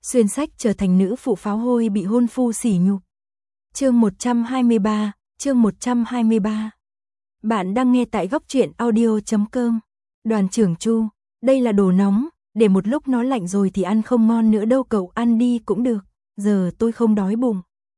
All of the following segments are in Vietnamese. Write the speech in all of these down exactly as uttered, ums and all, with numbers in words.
xuyên sách trở thành nữ phụ pháo hôi bị hôn phu sỉ nhục. Chương một trăm hai mươi ba, chương một trăm hai mươi ba. Bạn đang nghe tại góc truyện audio chấm com. Đoàn trưởng Chu, đây là đồ nóng, để một lúc nó lạnh rồi thì ăn không ngon nữa đâu, cậu ăn đi cũng được, giờ tôi không đói bụng.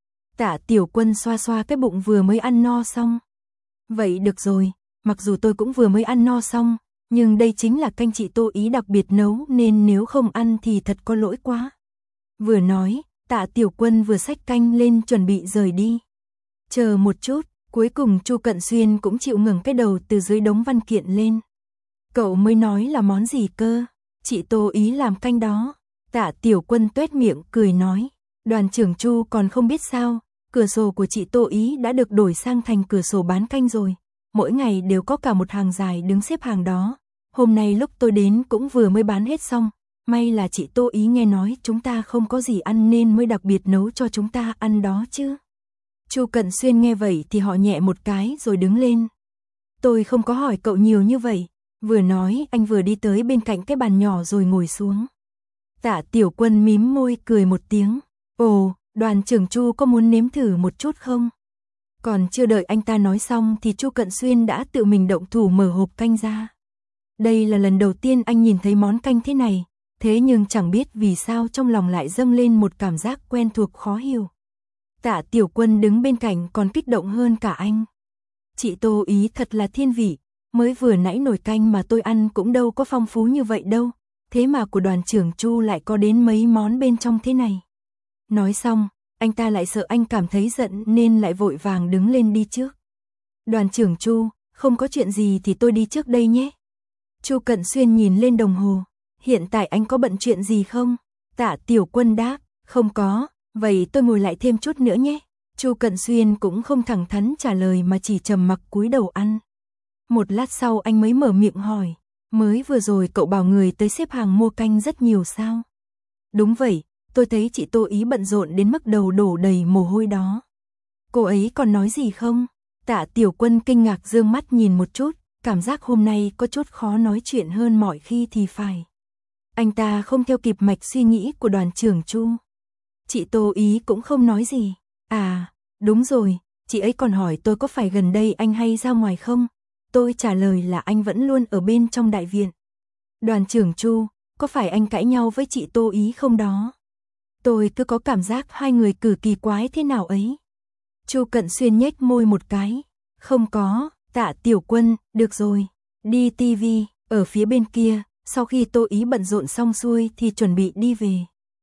Tạ Tiểu Quân xoa xoa cái bụng vừa mới ăn no xong. Vậy được rồi, mặc dù tôi cũng vừa mới ăn no xong, nhưng đây chính là canh chị Tô Ý đặc biệt nấu nên nếu không ăn thì thật có lỗi quá. Vừa nói, Tạ Tiểu Quân vừa xách canh lên chuẩn bị rời đi. Chờ một chút, cuối cùng Chu Cận Xuyên cũng chịu ngẩng cái đầu từ dưới đống văn kiện lên. Cậu mới nói là món gì cơ? Chị Tô Ý làm canh đó. Tạ Tiểu Quân tuét miệng cười nói. Đoàn trưởng Chu còn không biết sao, cửa sổ của chị Tô Ý đã được đổi sang thành cửa sổ bán canh rồi. Mỗi ngày đều có cả một hàng dài đứng xếp hàng đó. Hôm nay lúc tôi đến cũng vừa mới bán hết xong. May là chị Tô Ý nghe nói chúng ta không có gì ăn nên mới đặc biệt nấu cho chúng ta ăn đó chứ. Chu Cận Xuyên nghe vậy thì họ nhẹ một cái rồi đứng lên. Tôi không có hỏi cậu nhiều như vậy. Vừa nói anh vừa đi tới bên cạnh cái bàn nhỏ rồi ngồi xuống. Tạ Tiểu Quân mím môi cười một tiếng. Ồ, đoàn trưởng Chu có muốn nếm thử một chút không? Còn chưa đợi anh ta nói xong thì Chu Cận Xuyên đã tự mình động thủ mở hộp canh ra. Đây là lần đầu tiên anh nhìn thấy món canh thế này, thế nhưng chẳng biết vì sao trong lòng lại dâng lên một cảm giác quen thuộc khó hiểu. Tạ Tiểu Quân đứng bên cạnh còn kích động hơn cả anh. Chị Tô Ý thật là thiên vị, mới vừa nãy nồi canh mà tôi ăn cũng đâu có phong phú như vậy đâu, thế mà của đoàn trưởng Chu lại có đến mấy món bên trong thế này. Nói xong, anh ta lại sợ anh cảm thấy giận nên lại vội vàng đứng lên đi trước. Đoàn trưởng Chu, không có chuyện gì thì tôi đi trước đây nhé. Chu Cận Xuyên nhìn lên đồng hồ. Hiện tại anh có bận chuyện gì không? Tạ Tiểu Quân đáp, không có, vậy tôi ngồi lại thêm chút nữa nhé. Chu Cận Xuyên cũng không thẳng thắn trả lời mà chỉ trầm mặc cúi đầu ăn. Một lát sau anh mới mở miệng hỏi, mới vừa rồi cậu bảo người tới xếp hàng mua canh rất nhiều sao? Đúng vậy, tôi thấy chị Tô Ý bận rộn đến mức đầu đổ đầy mồ hôi đó. Cô ấy còn nói gì không? Tạ Tiểu Quân kinh ngạc dương mắt nhìn một chút, cảm giác hôm nay có chút khó nói chuyện hơn mọi khi thì phải. Anh ta không theo kịp mạch suy nghĩ của đoàn trưởng Chu. Chị Tô Ý cũng không nói gì. À, đúng rồi, chị ấy còn hỏi tôi có phải gần đây anh hay ra ngoài không? Tôi trả lời là anh vẫn luôn ở bên trong đại viện. Đoàn trưởng Chu, có phải anh cãi nhau với chị Tô Ý không đó? Tôi cứ có cảm giác hai người cử kỳ quái thế nào ấy. Chu Cận Xuyên nhếch môi một cái. Không có, Tạ Tiểu Quân, được rồi. Đi tivi, ở phía bên kia, sau khi Tô Ý bận rộn xong xuôi thì chuẩn bị đi về.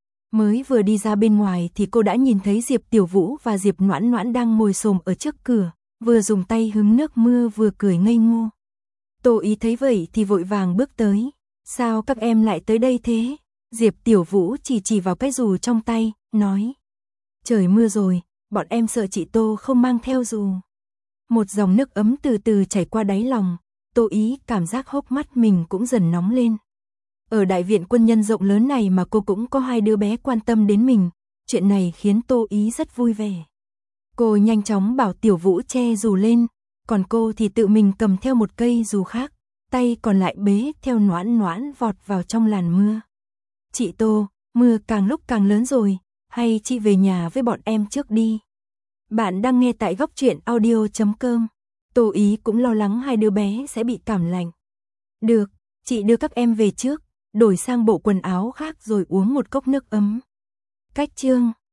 Mới vừa đi ra bên ngoài thì cô đã nhìn thấy Diệp Tiểu Vũ và Diệp Noãn Noãn đang ngồi xổm ở trước cửa, vừa dùng tay hứng nước mưa vừa cười ngây ngô. Tô Ý thấy vậy thì vội vàng bước tới. Sao các em lại tới đây thế? Diệp Tiểu Vũ chỉ chỉ vào cái dù trong tay, nói. Trời mưa rồi, bọn em sợ chị Tô không mang theo dù. Một dòng nước ấm từ từ chảy qua đáy lòng, Tô Ý cảm giác hốc mắt mình cũng dần nóng lên. Ở đại viện quân nhân rộng lớn này mà cô cũng có hai đứa bé quan tâm đến mình, chuyện này khiến Tô Ý rất vui vẻ. Cô nhanh chóng bảo Tiểu Vũ che dù lên, còn cô thì tự mình cầm theo một cây dù khác, tay còn lại bế theo Noãn Noãn vọt vào trong làn mưa. Chị Tô, mưa càng lúc càng lớn rồi, hay chị về nhà với bọn em trước đi. Bạn đang nghe tại góc truyện audio chấm com. Tô Ý cũng lo lắng hai đứa bé sẽ bị cảm lạnh. Được, chị đưa các em về trước, đổi sang bộ quần áo khác rồi uống một cốc nước ấm. Cách chương